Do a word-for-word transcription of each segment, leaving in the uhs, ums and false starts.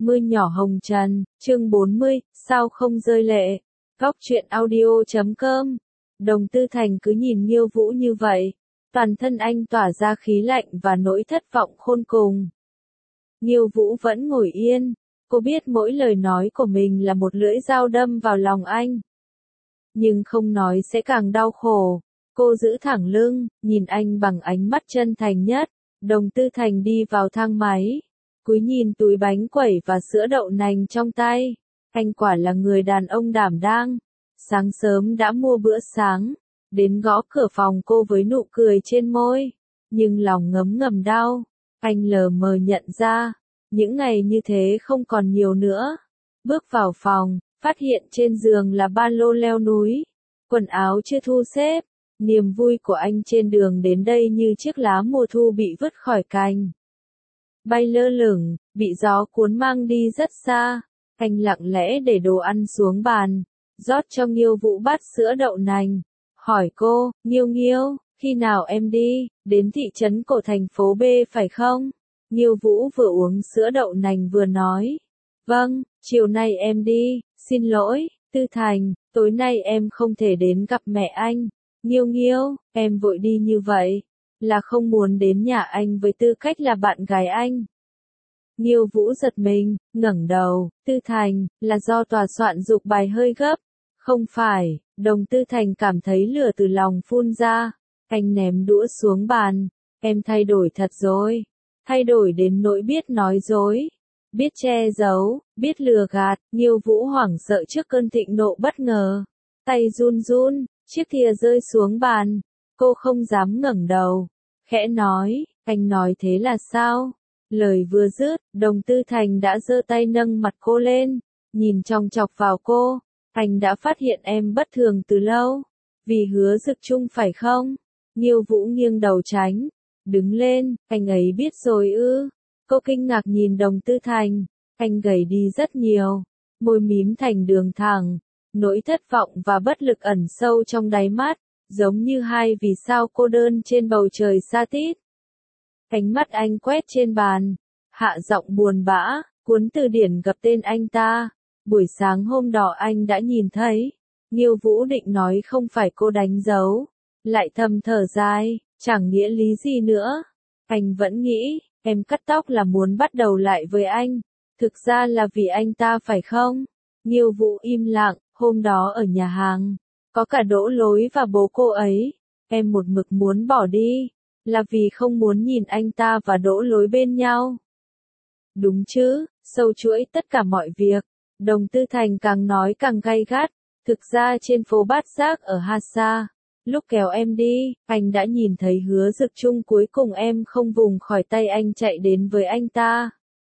Mưa nhỏ hồng trần, chương bốn mươi, sao không rơi lệ. Góc truyện audio chấm com. Đồng Tư Thành cứ nhìn Nghiêu Vũ như vậy, toàn thân anh tỏa ra khí lạnh và nỗi thất vọng khôn cùng. Nghiêu Vũ vẫn ngồi yên, cô biết mỗi lời nói của mình là một lưỡi dao đâm vào lòng anh. Nhưng không nói sẽ càng đau khổ. Cô giữ thẳng lưng, nhìn anh bằng ánh mắt chân thành nhất. Đồng Tư Thành đi vào thang máy, cúi nhìn túi bánh quẩy và sữa đậu nành trong tay. Anh quả là người đàn ông đảm đang. Sáng sớm đã mua bữa sáng, đến gõ cửa phòng cô với nụ cười trên môi. Nhưng lòng ngấm ngầm đau, anh lờ mờ nhận ra, những ngày như thế không còn nhiều nữa. Bước vào phòng, phát hiện trên giường là ba lô leo núi, quần áo chưa thu xếp. Niềm vui của anh trên đường đến đây như chiếc lá mùa thu bị vứt khỏi cành. Bay lơ lửng, bị gió cuốn mang đi rất xa. Anh lặng lẽ để đồ ăn xuống bàn, rót cho Nghiêu Vũ bát sữa đậu nành. Hỏi cô, Nghiêu Nghiêu, khi nào em đi, đến thị trấn cổ thành phố B phải không? Nghiêu Vũ vừa uống sữa đậu nành vừa nói. Vâng, chiều nay em đi, xin lỗi, Tư Thành, tối nay em không thể đến gặp mẹ anh. Nghiêu Nghiêu, em vội đi như vậy, là không muốn đến nhà anh với tư cách là bạn gái anh. Nghiêu Vũ giật mình, ngẩng đầu, Tư Thành, là do tòa soạn dục bài hơi gấp. Không phải, Đồng Tư Thành cảm thấy lửa từ lòng phun ra. Anh ném đũa xuống bàn, em thay đổi thật rồi. Thay đổi đến nỗi biết nói dối, biết che giấu, biết lừa gạt. Nghiêu Vũ hoảng sợ trước cơn thịnh nộ bất ngờ. Tay run run, chiếc thìa rơi xuống bàn. Cô không dám ngẩng đầu, khẽ nói, anh nói thế là sao? Lời vừa dứt, Đồng Tư Thành đã giơ tay nâng mặt cô lên, nhìn chòng chọc vào cô. Anh đã phát hiện em bất thường từ lâu, vì Hứa Dực Chung phải không? Nghiêu Vũ nghiêng đầu tránh, đứng lên, anh ấy biết rồi ư? Cô kinh ngạc nhìn Đồng Tư Thành, anh gầy đi rất nhiều, môi mím thành đường thẳng, nỗi thất vọng và bất lực ẩn sâu trong đáy mắt, giống như hai vì sao cô đơn trên bầu trời sa tít. Ánh mắt anh quét trên bàn, hạ giọng buồn bã, cuốn từ điển gặp tên anh ta. Buổi sáng hôm đó anh đã nhìn thấy. Nghiêu Vũ định nói không phải cô đánh dấu, lại thầm thở dài, chẳng nghĩa lý gì nữa. Anh vẫn nghĩ, em cắt tóc là muốn bắt đầu lại với anh. Thực ra là vì anh ta phải không? Nghiêu Vũ im lặng, hôm đó ở nhà hàng, có cả Đỗ Lối và bố cô ấy. Em một mực muốn bỏ đi, là vì không muốn nhìn anh ta và Đỗ Lối bên nhau. Đúng chứ, sâu chuỗi tất cả mọi việc. Đồng Tư Thành càng nói càng gay gắt. Thực ra trên phố Bát Giác ở Hà Sa, lúc kéo em đi, anh đã nhìn thấy Hứa Dực Chung, cuối cùng em không vùng khỏi tay anh chạy đến với anh ta.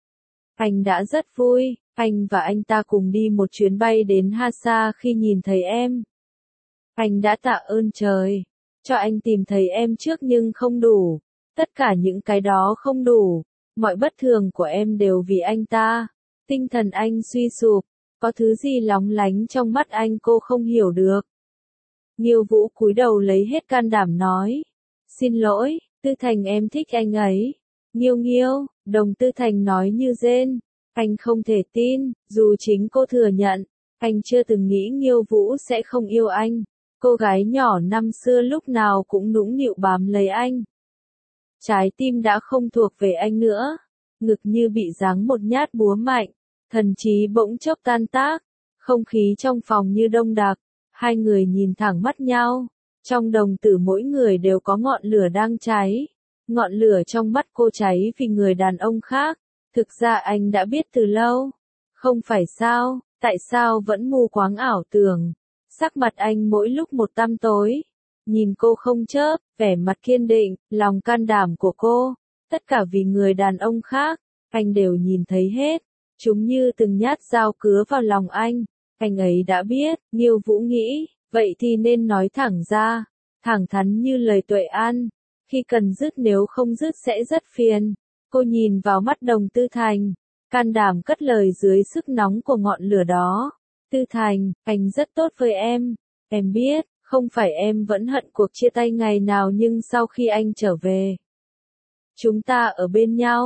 Anh đã rất vui, anh và anh ta cùng đi một chuyến bay đến Hà Sa khi nhìn thấy em. Anh đã tạ ơn trời, cho anh tìm thấy em trước nhưng không đủ. Tất cả những cái đó không đủ, mọi bất thường của em đều vì anh ta. Tinh thần anh suy sụp, có thứ gì lóng lánh trong mắt anh cô không hiểu được. Nghiêu Vũ cúi đầu lấy hết can đảm nói. Xin lỗi, Tư Thành, em thích anh ấy. Nghiêu Nghiêu, Đồng Tư Thành nói như rên. Anh không thể tin, dù chính cô thừa nhận, anh chưa từng nghĩ Nghiêu Vũ sẽ không yêu anh. Cô gái nhỏ năm xưa lúc nào cũng nũng nịu bám lấy anh. Trái tim đã không thuộc về anh nữa. Ngực như bị giáng một nhát búa mạnh. Thần trí bỗng chốc tan tác. Không khí trong phòng như đông đặc. Hai người nhìn thẳng mắt nhau. Trong đồng tử mỗi người đều có ngọn lửa đang cháy. Ngọn lửa trong mắt cô cháy vì người đàn ông khác. Thực ra anh đã biết từ lâu. Không phải sao, tại sao vẫn mù quáng ảo tưởng. Sắc mặt anh mỗi lúc một tăm tối. Nhìn cô không chớp, vẻ mặt kiên định, lòng can đảm của cô. Tất cả vì người đàn ông khác. Anh đều nhìn thấy hết. Chúng như từng nhát dao cứa vào lòng anh. Anh ấy đã biết, Nghiêu Vũ nghĩ, vậy thì nên nói thẳng ra. Thẳng thắn như lời Tuệ An. Khi cần dứt nếu không dứt sẽ rất phiền. Cô nhìn vào mắt Đồng Tư Thành, can đảm cất lời dưới sức nóng của ngọn lửa đó. Tư Thành, anh rất tốt với em. Em biết, không phải em vẫn hận cuộc chia tay ngày nào, nhưng sau khi anh trở về, chúng ta ở bên nhau.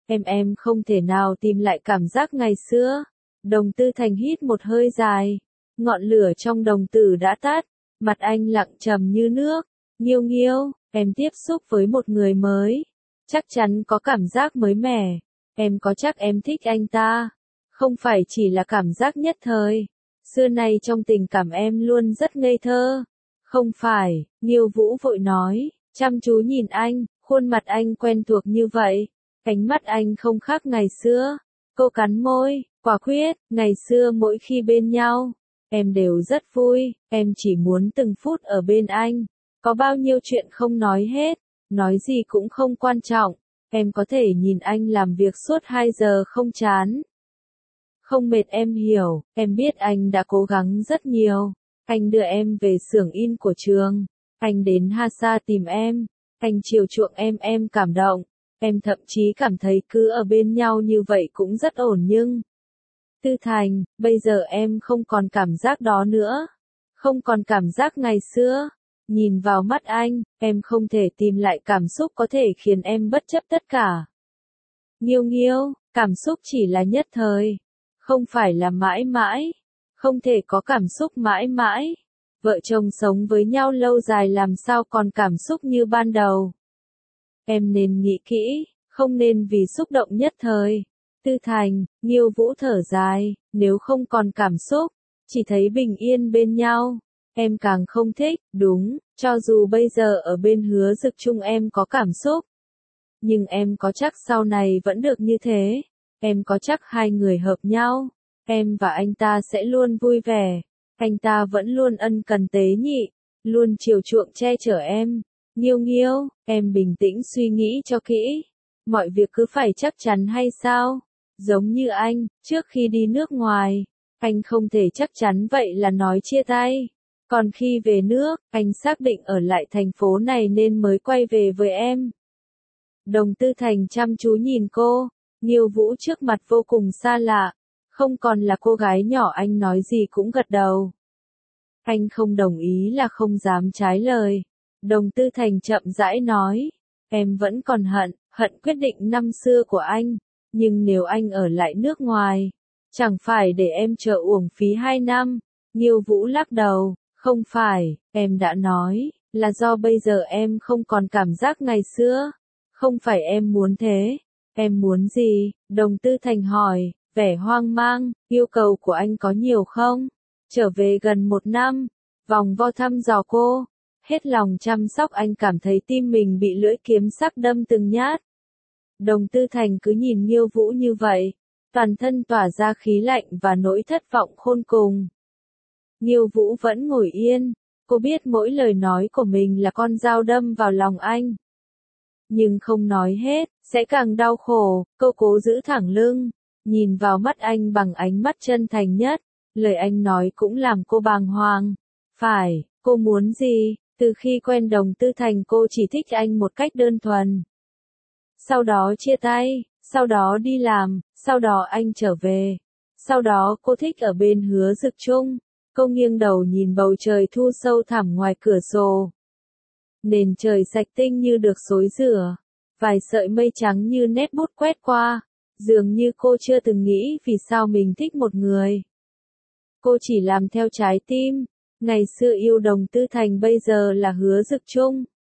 Em em không thể nào tìm lại cảm giác ngày xưa. Đồng Tư Thành hít một hơi dài. Ngọn lửa trong đồng tử đã tắt. Mặt anh lặng trầm như nước. Nghiêu nghiêu, em tiếp xúc với một người mới. Chắc chắn có cảm giác mới mẻ. Em có chắc em thích anh ta? Không phải chỉ là cảm giác nhất thời. Xưa nay trong tình cảm em luôn rất ngây thơ. Không phải, Nghiêu Vũ vội nói, chăm chú nhìn anh, khuôn mặt anh quen thuộc như vậy. Ánh mắt anh không khác ngày xưa. Cô cắn môi, quả quyết, ngày xưa mỗi khi bên nhau, em đều rất vui, em chỉ muốn từng phút ở bên anh. Có bao nhiêu chuyện không nói hết, nói gì cũng không quan trọng. Em có thể nhìn anh làm việc suốt hai giờ không chán. Không mệt em hiểu, em biết anh đã cố gắng rất nhiều. Anh đưa em về xưởng in của trường. Anh đến Hasa tìm em. Anh chiều chuộng em em cảm động. Em thậm chí cảm thấy cứ ở bên nhau như vậy cũng rất ổn nhưng... Tư Thành, bây giờ em không còn cảm giác đó nữa. Không còn cảm giác ngày xưa. Nhìn vào mắt anh, em không thể tìm lại cảm xúc có thể khiến em bất chấp tất cả. Nghiêu nghiêu, cảm xúc chỉ là nhất thời. Không phải là mãi mãi. Không thể có cảm xúc mãi mãi. Vợ chồng sống với nhau lâu dài làm sao còn cảm xúc như ban đầu. Em nên nghĩ kỹ, không nên vì xúc động nhất thời. Tư Thành, Nghiêu Vũ thở dài, nếu không còn cảm xúc, chỉ thấy bình yên bên nhau. Em càng không thích, đúng, cho dù bây giờ ở bên Hứa Dực chung em có cảm xúc. Nhưng em có chắc sau này vẫn được như thế. Em có chắc hai người hợp nhau. Em và anh ta sẽ luôn vui vẻ. Anh ta vẫn luôn ân cần tế nhị, luôn chiều chuộng che chở em. Nghiêu nghiêu, em bình tĩnh suy nghĩ cho kỹ. Mọi việc cứ phải chắc chắn hay sao? Giống như anh, trước khi đi nước ngoài, anh không thể chắc chắn vậy là nói chia tay. Còn khi về nước, anh xác định ở lại thành phố này nên mới quay về với em. Đồng Tư Thành chăm chú nhìn cô, Nghiêu Vũ trước mặt vô cùng xa lạ. Không còn là cô gái nhỏ anh nói gì cũng gật đầu. Anh không đồng ý là không dám trái lời. Đồng Tư Thành chậm rãi nói, em vẫn còn hận, hận quyết định năm xưa của anh. Nhưng nếu anh ở lại nước ngoài, chẳng phải để em chờ uổng phí hai năm. Nghiêu Vũ lắc đầu, không phải, em đã nói, là do bây giờ em không còn cảm giác ngày xưa. Không phải em muốn thế. Em muốn gì? Đồng Tư Thành hỏi, vẻ hoang mang, yêu cầu của anh có nhiều không? Trở về gần một năm, vòng vo thăm dò cô, hết lòng chăm sóc anh cảm thấy tim mình bị lưỡi kiếm sắc đâm từng nhát. Đồng Tư Thành cứ nhìn Nghiêu Vũ như vậy, toàn thân tỏa ra khí lạnh và nỗi thất vọng khôn cùng. Nghiêu Vũ vẫn ngồi yên, cô biết mỗi lời nói của mình là con dao đâm vào lòng anh. Nhưng không nói hết, sẽ càng đau khổ, cô cố giữ thẳng lưng, nhìn vào mắt anh bằng ánh mắt chân thành nhất, lời anh nói cũng làm cô bàng hoàng. Phải, cô muốn gì? Từ khi quen Đồng Tư Thành cô chỉ thích anh một cách đơn thuần. Sau đó chia tay, sau đó đi làm, sau đó anh trở về. Sau đó cô thích ở bên Hứa Dực chung. Cô nghiêng đầu nhìn bầu trời thu sâu thẳm ngoài cửa sổ. Nền trời sạch tinh như được xối rửa. Vài sợi mây trắng như nét bút quét qua. Dường như cô chưa từng nghĩ vì sao mình thích một người. Cô chỉ làm theo trái tim. Ngày xưa yêu Đồng Tư Thành bây giờ là Hứa Dực chung.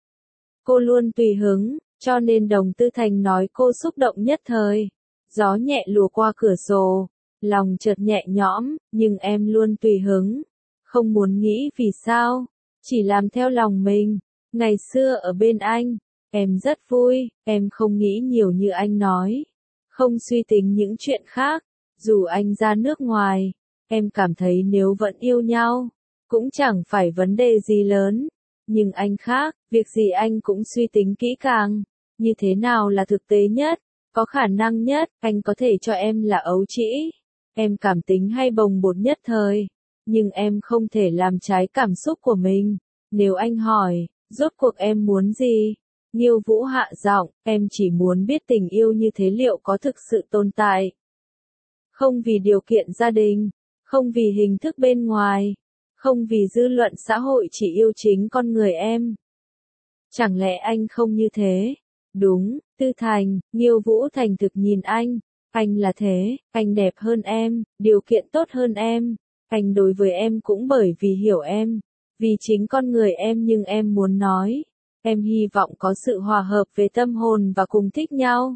Cô luôn tùy hứng, cho nên Đồng Tư Thành nói cô xúc động nhất thời. Gió nhẹ lùa qua cửa sổ, lòng chợt nhẹ nhõm, nhưng em luôn tùy hứng. Không muốn nghĩ vì sao, chỉ làm theo lòng mình. Ngày xưa ở bên anh, em rất vui, em không nghĩ nhiều như anh nói. Không suy tính những chuyện khác, dù anh ra nước ngoài, em cảm thấy nếu vẫn yêu nhau, cũng chẳng phải vấn đề gì lớn. Nhưng anh khác, việc gì anh cũng suy tính kỹ càng. Như thế nào là thực tế nhất, có khả năng nhất, anh có thể cho em là ấu trĩ. Em cảm tính hay bồng bột nhất thời, nhưng em không thể làm trái cảm xúc của mình. Nếu anh hỏi, rốt cuộc em muốn gì? Nghiêu Vũ hạ giọng, em chỉ muốn biết tình yêu như thế liệu có thực sự tồn tại. Không vì điều kiện gia đình, không vì hình thức bên ngoài, không vì dư luận xã hội, chỉ yêu chính con người em. Chẳng lẽ anh không như thế? Đúng, Tư Thành, Nghiêu Vũ thành thực nhìn anh. Anh là thế, anh đẹp hơn em, điều kiện tốt hơn em. Anh đối với em cũng bởi vì hiểu em. Vì chính con người em nhưng em muốn nói. Em hy vọng có sự hòa hợp về tâm hồn và cùng thích nhau.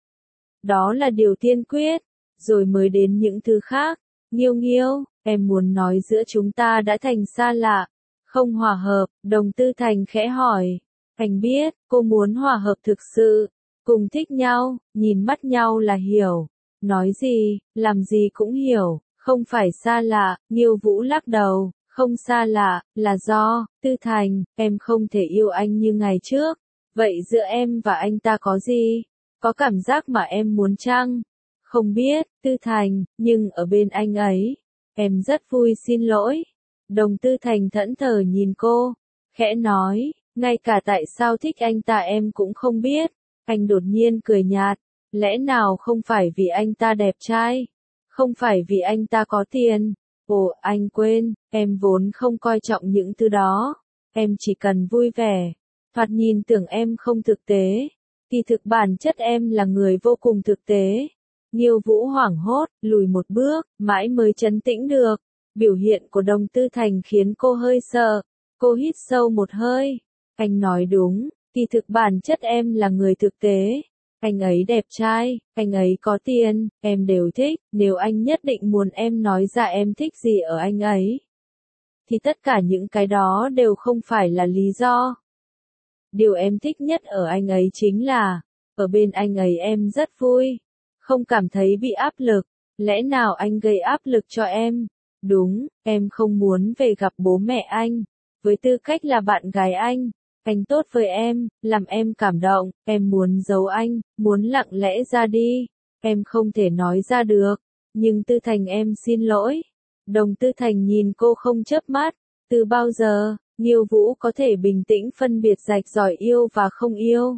Đó là điều tiên quyết. Rồi mới đến những thứ khác. Nghiêu Nghiêu, em muốn nói giữa chúng ta đã thành xa lạ. Không hòa hợp, Đồng Tư Thành khẽ hỏi. Anh biết, cô muốn hòa hợp thực sự. Cùng thích nhau, nhìn mắt nhau là hiểu. Nói gì, làm gì cũng hiểu, không phải xa lạ. Nghiêu Vũ lắc đầu, không xa lạ, là do, Tư Thành, em không thể yêu anh như ngày trước. Vậy giữa em và anh ta có gì? Có cảm giác mà em muốn chăng? Không biết, Tư Thành, nhưng ở bên anh ấy, em rất vui. Xin lỗi. Đồng Tư Thành thẫn thờ nhìn cô, khẽ nói, ngay cả tại sao thích anh ta em cũng không biết. Anh đột nhiên cười nhạt, lẽ nào không phải vì anh ta đẹp trai? Không phải vì anh ta có tiền? Ồ, anh quên, em vốn không coi trọng những thứ đó. Em chỉ cần vui vẻ. Thoạt nhìn tưởng em không thực tế. Kỳ thực bản chất em là người vô cùng thực tế. Nghiêu Vũ hoảng hốt, lùi một bước, mãi mới trấn tĩnh được. Biểu hiện của Đồng Tư Thành khiến cô hơi sợ. Cô hít sâu một hơi. Anh nói đúng, kỳ thực bản chất em là người thực tế. Anh ấy đẹp trai, anh ấy có tiền, em đều thích. Nếu anh nhất định muốn em nói ra em thích gì ở anh ấy, thì tất cả những cái đó đều không phải là lý do. Điều em thích nhất ở anh ấy chính là, ở bên anh ấy em rất vui, không cảm thấy bị áp lực. Lẽ nào anh gây áp lực cho em? Đúng, em không muốn về gặp bố mẹ anh. Với tư cách là bạn gái anh, anh tốt với em, làm em cảm động, em muốn giấu anh, muốn lặng lẽ ra đi. Em không thể nói ra được. Nhưng Tư Thành em xin lỗi. Đồng Tư Thành nhìn cô không chớp mắt. Từ bao giờ, Nghiêu Vũ có thể bình tĩnh phân biệt rạch ròi yêu và không yêu?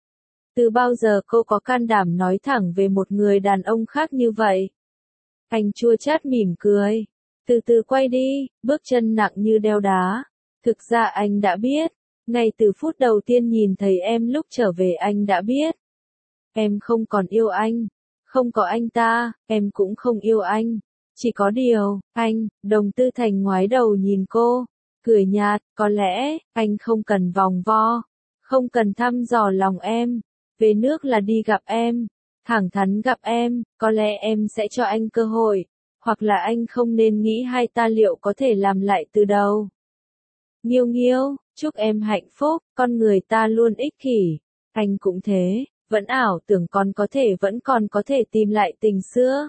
Từ bao giờ cô có can đảm nói thẳng về một người đàn ông khác như vậy? Anh chua chát mỉm cười. Từ từ quay đi, bước chân nặng như đeo đá. Thực ra anh đã biết. Ngay từ phút đầu tiên nhìn thấy em lúc trở về anh đã biết. Em không còn yêu anh. Không có anh ta, em cũng không yêu anh. Chỉ có điều, anh, Đồng Tư Thành ngoái đầu nhìn cô. Cười nhạt, có lẽ, anh không cần vòng vo. Không cần thăm dò lòng em. Về nước là đi gặp em. Thẳng thắn gặp em, có lẽ em sẽ cho anh cơ hội. Hoặc là anh không nên nghĩ hai ta liệu có thể làm lại từ đầu. Nghiêu Nghiêu, chúc em hạnh phúc, con người ta luôn ích kỷ. Anh cũng thế, vẫn ảo tưởng còn có thể vẫn còn có thể tìm lại tình xưa.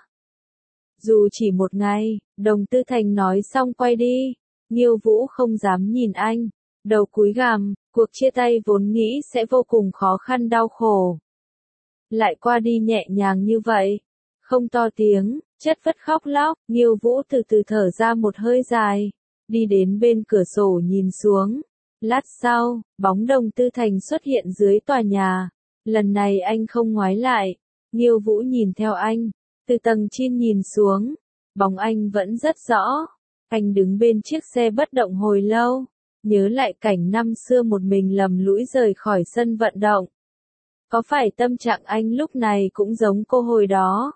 Dù chỉ một ngày, Đồng Tư Thành nói xong quay đi. Nghiêu Vũ không dám nhìn anh. Đầu cúi gằm, cuộc chia tay vốn nghĩ sẽ vô cùng khó khăn đau khổ. Lại qua đi nhẹ nhàng như vậy. Không to tiếng, chất vất khóc lóc, Nghiêu Vũ từ từ thở ra một hơi dài. Đi đến bên cửa sổ nhìn xuống. Lát sau, bóng Đồng Tư Thành xuất hiện dưới tòa nhà. Lần này anh không ngoái lại. Nghiêu Vũ nhìn theo anh. Từ tầng trên nhìn xuống. Bóng anh vẫn rất rõ. Anh đứng bên chiếc xe bất động hồi lâu. Nhớ lại cảnh năm xưa một mình lầm lũi rời khỏi sân vận động. Có phải tâm trạng anh lúc này cũng giống cô hồi đó?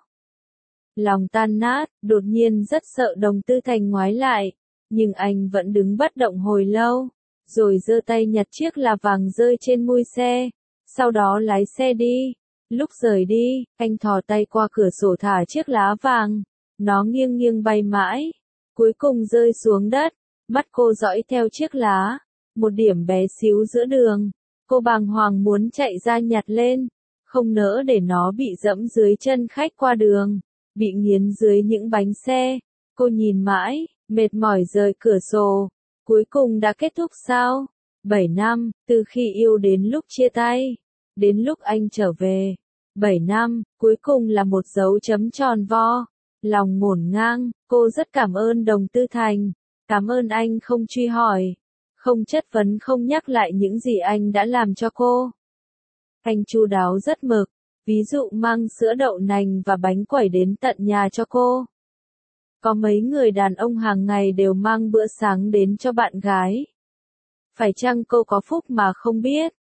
Lòng tan nát, đột nhiên rất sợ Đồng Tư Thành ngoái lại. Nhưng anh vẫn đứng bất động hồi lâu. Rồi giơ tay nhặt chiếc là vàng rơi trên mui xe. Sau đó lái xe đi. Lúc rời đi, anh thò tay qua cửa sổ thả chiếc lá vàng. Nó nghiêng nghiêng bay mãi. Cuối cùng rơi xuống đất. Mắt cô dõi theo chiếc lá. Một điểm bé xíu giữa đường. Cô bàng hoàng muốn chạy ra nhặt lên. Không nỡ để nó bị dẫm dưới chân khách qua đường. Bị nghiến dưới những bánh xe. Cô nhìn mãi, mệt mỏi rời cửa sổ. Cuối cùng đã kết thúc sao? Bảy năm, từ khi yêu đến lúc chia tay. Đến lúc anh trở về. Bảy năm, cuối cùng là một dấu chấm tròn vo. Lòng ngổn ngang, cô rất cảm ơn Đồng Tư Thành. Cảm ơn anh không truy hỏi. Không chất vấn, không nhắc lại những gì anh đã làm cho cô. Anh chu đáo rất mực. Ví dụ mang sữa đậu nành và bánh quẩy đến tận nhà cho cô. Có mấy người đàn ông hàng ngày đều mang bữa sáng đến cho bạn gái. Phải chăng cô có phúc mà không biết?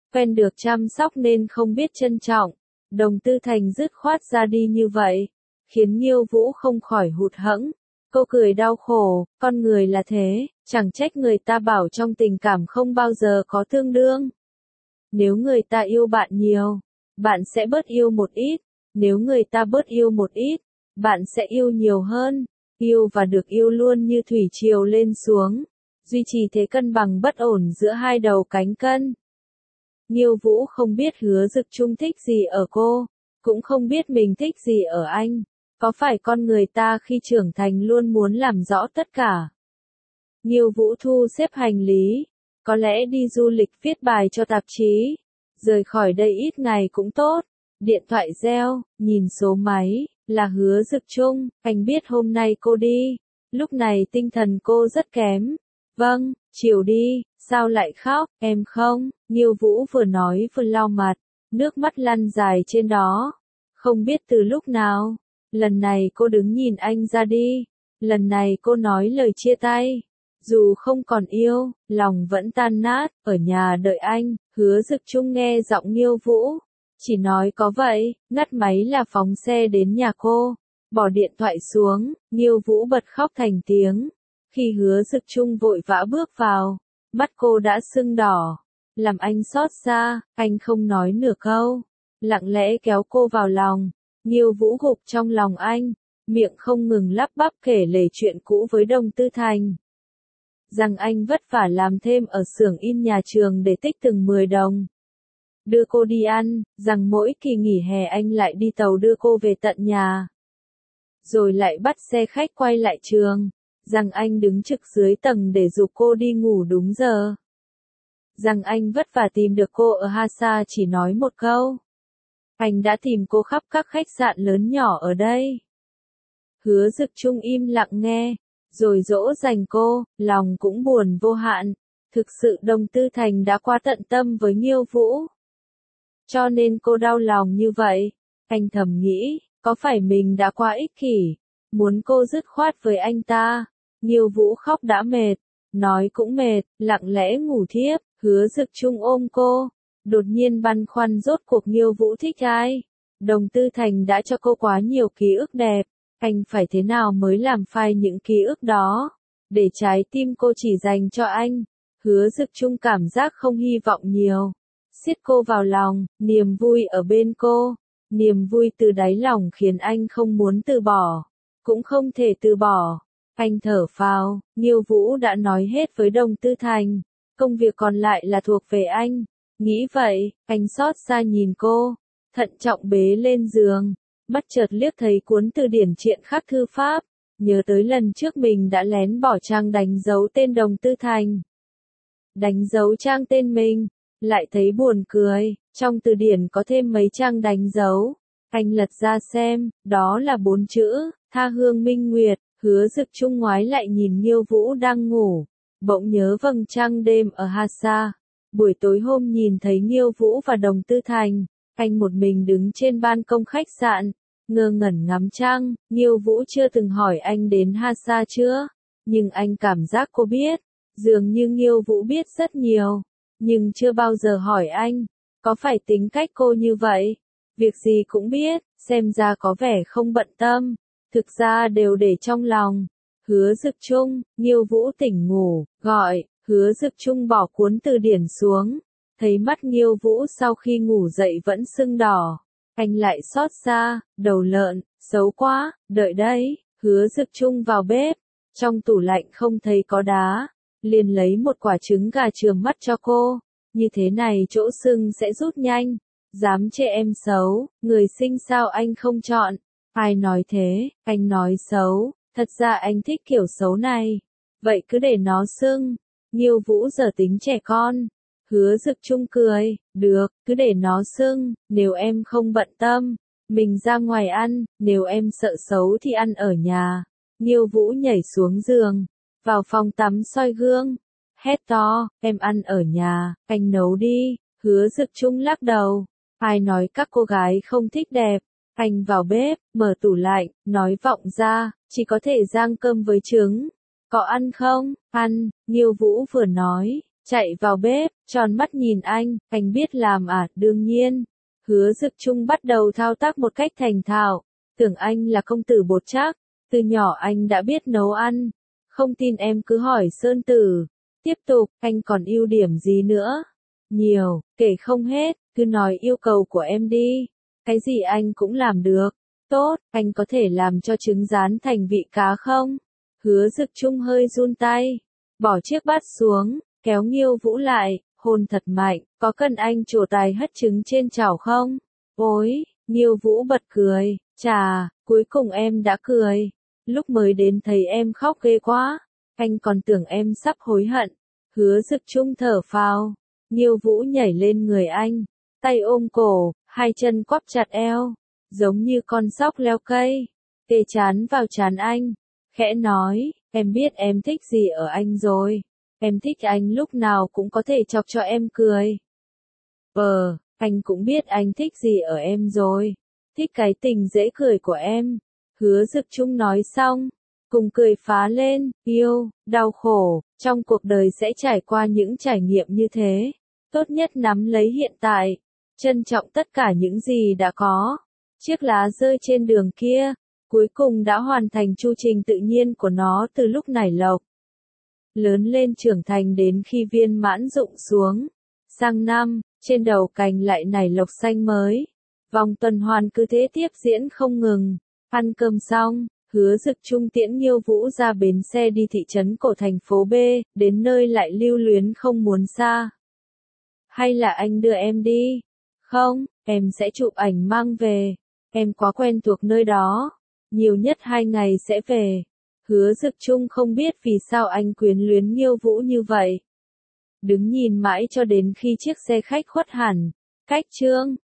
quen được chăm sóc nên không biết trân trọng. Đồng Tư Thành dứt khoát ra đi như vậy, khiến Nghiêu Vũ không khỏi hụt hẫng. Cô cười đau khổ, con người là thế, chẳng trách người ta bảo trong tình cảm không bao giờ có tương đương. Nếu người ta yêu bạn nhiều, bạn sẽ bớt yêu một ít, nếu người ta bớt yêu một ít, bạn sẽ yêu nhiều hơn. Yêu và được yêu luôn như thủy triều lên xuống, duy trì thế cân bằng bất ổn giữa hai đầu cánh cân. Nghiêu Vũ không biết Hứa Dực Trung thích gì ở cô, cũng không biết mình thích gì ở anh. Có phải con người ta khi trưởng thành luôn muốn làm rõ tất cả? Nghiêu Vũ thu xếp hành lý, có lẽ đi du lịch viết bài cho tạp chí, rời khỏi đây ít ngày cũng tốt. Điện thoại reo, nhìn số máy, là Hứa Dực Trung, anh biết hôm nay cô đi. Lúc này tinh thần cô rất kém. Vâng, chiều đi, sao lại khóc, em không? Nghiêu Vũ vừa nói vừa lau mặt, nước mắt lăn dài trên đó. Không biết từ lúc nào, lần này cô đứng nhìn anh ra đi, lần này cô nói lời chia tay. Dù không còn yêu, lòng vẫn tan nát, ở nhà đợi anh. Hứa Dực Trung nghe giọng Nghiêu Vũ, chỉ nói có vậy, ngắt máy là phóng xe đến nhà cô, bỏ điện thoại xuống. Nghiêu Vũ bật khóc thành tiếng. Khi Hứa Dực Trung vội vã bước vào, mắt cô đã sưng đỏ, làm anh xót xa. Anh không nói nửa câu, lặng lẽ kéo cô vào lòng. Nghiêu Vũ gục trong lòng anh, miệng không ngừng lắp bắp kể lể chuyện cũ với Đồng Tư Thành. Rằng anh vất vả làm thêm ở xưởng in nhà trường để tích từng mười đồng. Đưa cô đi ăn, rằng mỗi kỳ nghỉ hè anh lại đi tàu đưa cô về tận nhà. Rồi lại bắt xe khách quay lại trường. Rằng anh đứng trực dưới tầng để giục cô đi ngủ đúng giờ. Rằng anh vất vả tìm được cô ở Hasa chỉ nói một câu. Anh đã tìm cô khắp các khách sạn lớn nhỏ ở đây. Hứa Dực Trung im lặng nghe, rồi dỗ dành cô, lòng cũng buồn vô hạn. Thực sự Đồng Tư Thành đã quá tận tâm với Nghiêu Vũ, cho nên cô đau lòng như vậy. Anh thầm nghĩ, có phải mình đã quá ích kỷ, muốn cô dứt khoát với anh ta. Nghiêu Vũ khóc đã mệt, nói cũng mệt, lặng lẽ ngủ thiếp. Hứa Dực Trung ôm cô, đột nhiên băn khoăn rốt cuộc Nghiêu Vũ thích ai. Đồng Tư Thành đã cho cô quá nhiều ký ức đẹp, anh phải thế nào mới làm phai những ký ức đó, để trái tim cô chỉ dành cho anh. Hứa Dực Trung cảm giác không hy vọng nhiều, siết cô vào lòng, niềm vui ở bên cô, niềm vui từ đáy lòng khiến anh không muốn từ bỏ, cũng không thể từ bỏ. Anh thở phào, Nghiêu Vũ đã nói hết với Đồng Tư Thành, công việc còn lại là thuộc về anh. Nghĩ vậy, anh xót xa nhìn cô, thận trọng bế lên giường, mắt chợt liếc thấy cuốn từ điển triện khắc thư pháp, nhớ tới lần trước mình đã lén bỏ trang đánh dấu tên Đồng Tư Thành. Đánh dấu trang tên mình, lại thấy buồn cười, trong từ điển có thêm mấy trang đánh dấu. Anh lật ra xem, đó là bốn chữ, Tha Hương Minh Nguyệt. Hứa Dực Trung ngoái lại nhìn Nghiêu Vũ đang ngủ, bỗng nhớ vầng trăng đêm ở Hasa. Buổi tối hôm nhìn thấy Nghiêu Vũ và Đồng Tư Thành, anh một mình đứng trên ban công khách sạn, ngơ ngẩn ngắm trăng. Nghiêu Vũ chưa từng hỏi anh đến Hasa chưa, nhưng anh cảm giác cô biết, dường như Nghiêu Vũ biết rất nhiều, nhưng chưa bao giờ hỏi anh, có phải tính cách cô như vậy, việc gì cũng biết, xem ra có vẻ không bận tâm. Thực ra đều để trong lòng. Hứa Dực Trung, Nghiêu Vũ tỉnh ngủ, gọi. Hứa Dực Trung bỏ cuốn từ điển xuống, thấy mắt Nghiêu Vũ sau khi ngủ dậy vẫn sưng đỏ. Anh lại xót xa, đầu lợn, xấu quá, đợi đấy. Hứa Dực Trung vào bếp, trong tủ lạnh không thấy có đá, liền lấy một quả trứng gà chườm mắt cho cô. Như thế này chỗ sưng sẽ rút nhanh. Dám chê em xấu, người xinh sao anh không chọn. Ai nói thế, anh nói xấu, thật ra anh thích kiểu xấu này. Vậy cứ để nó sưng. Nghiêu Vũ giờ tính trẻ con. Hứa Dực Trung cười, được, cứ để nó sưng, nếu em không bận tâm, mình ra ngoài ăn, nếu em sợ xấu thì ăn ở nhà. Nghiêu Vũ nhảy xuống giường, vào phòng tắm soi gương, hét to, em ăn ở nhà, anh nấu đi. Hứa Dực Trung lắc đầu, ai nói các cô gái không thích đẹp. Anh vào bếp, mở tủ lạnh, nói vọng ra, chỉ có thể rang cơm với trứng. Có ăn không? Ăn. Nghiêu Vũ vừa nói, chạy vào bếp, tròn mắt nhìn anh, anh biết làm à, đương nhiên. Hứa Dực Trung bắt đầu thao tác một cách thành thạo, tưởng anh là công tử bột trác, từ nhỏ anh đã biết nấu ăn. Không tin em cứ hỏi Sơn Tử. Tiếp tục, anh còn ưu điểm gì nữa? Nhiều, kể không hết, cứ nói yêu cầu của em đi. Cái gì anh cũng làm được. Tốt, anh có thể làm cho trứng rán thành vị cá không? Hứa Dực Trung hơi run tay, bỏ chiếc bát xuống, kéo Nghiêu Vũ lại, hôn thật mạnh, có cần anh trổ tài hất trứng trên chảo không? Ôi, Nghiêu Vũ bật cười, chà, cuối cùng em đã cười. Lúc mới đến thấy em khóc ghê quá, anh còn tưởng em sắp hối hận. Hứa Dực Trung thở phào, Nghiêu Vũ nhảy lên người anh, tay ôm cổ, hai chân quắp chặt eo, giống như con sóc leo cây, kề chán vào trán anh, khẽ nói, em biết em thích gì ở anh rồi, em thích anh lúc nào cũng có thể chọc cho em cười. Ờ, anh cũng biết anh thích gì ở em rồi, thích cái tình dễ cười của em. Hứa Dực Trung nói xong, cùng cười phá lên, yêu, đau khổ, trong cuộc đời sẽ trải qua những trải nghiệm như thế, tốt nhất nắm lấy hiện tại, trân trọng tất cả những gì đã có. Chiếc lá rơi trên đường kia, cuối cùng đã hoàn thành chu trình tự nhiên của nó từ lúc nảy lộc. Lớn lên trưởng thành đến khi viên mãn rụng xuống. Sang năm, trên đầu cành lại nảy lộc xanh mới. Vòng tuần hoàn cứ thế tiếp diễn không ngừng. Ăn cơm xong, Hứa Dực Trung tiễn Nghiêu Vũ ra bến xe đi thị trấn cổ thành phố B, đến nơi lại lưu luyến không muốn xa. Hay là anh đưa em đi? Không, em sẽ chụp ảnh mang về. Em quá quen thuộc nơi đó. Nhiều nhất hai ngày sẽ về. Hứa Dực Trung không biết vì sao anh quyến luyến Nghiêu Vũ như vậy. Đứng nhìn mãi cho đến khi chiếc xe khách khuất hẳn. Cách chương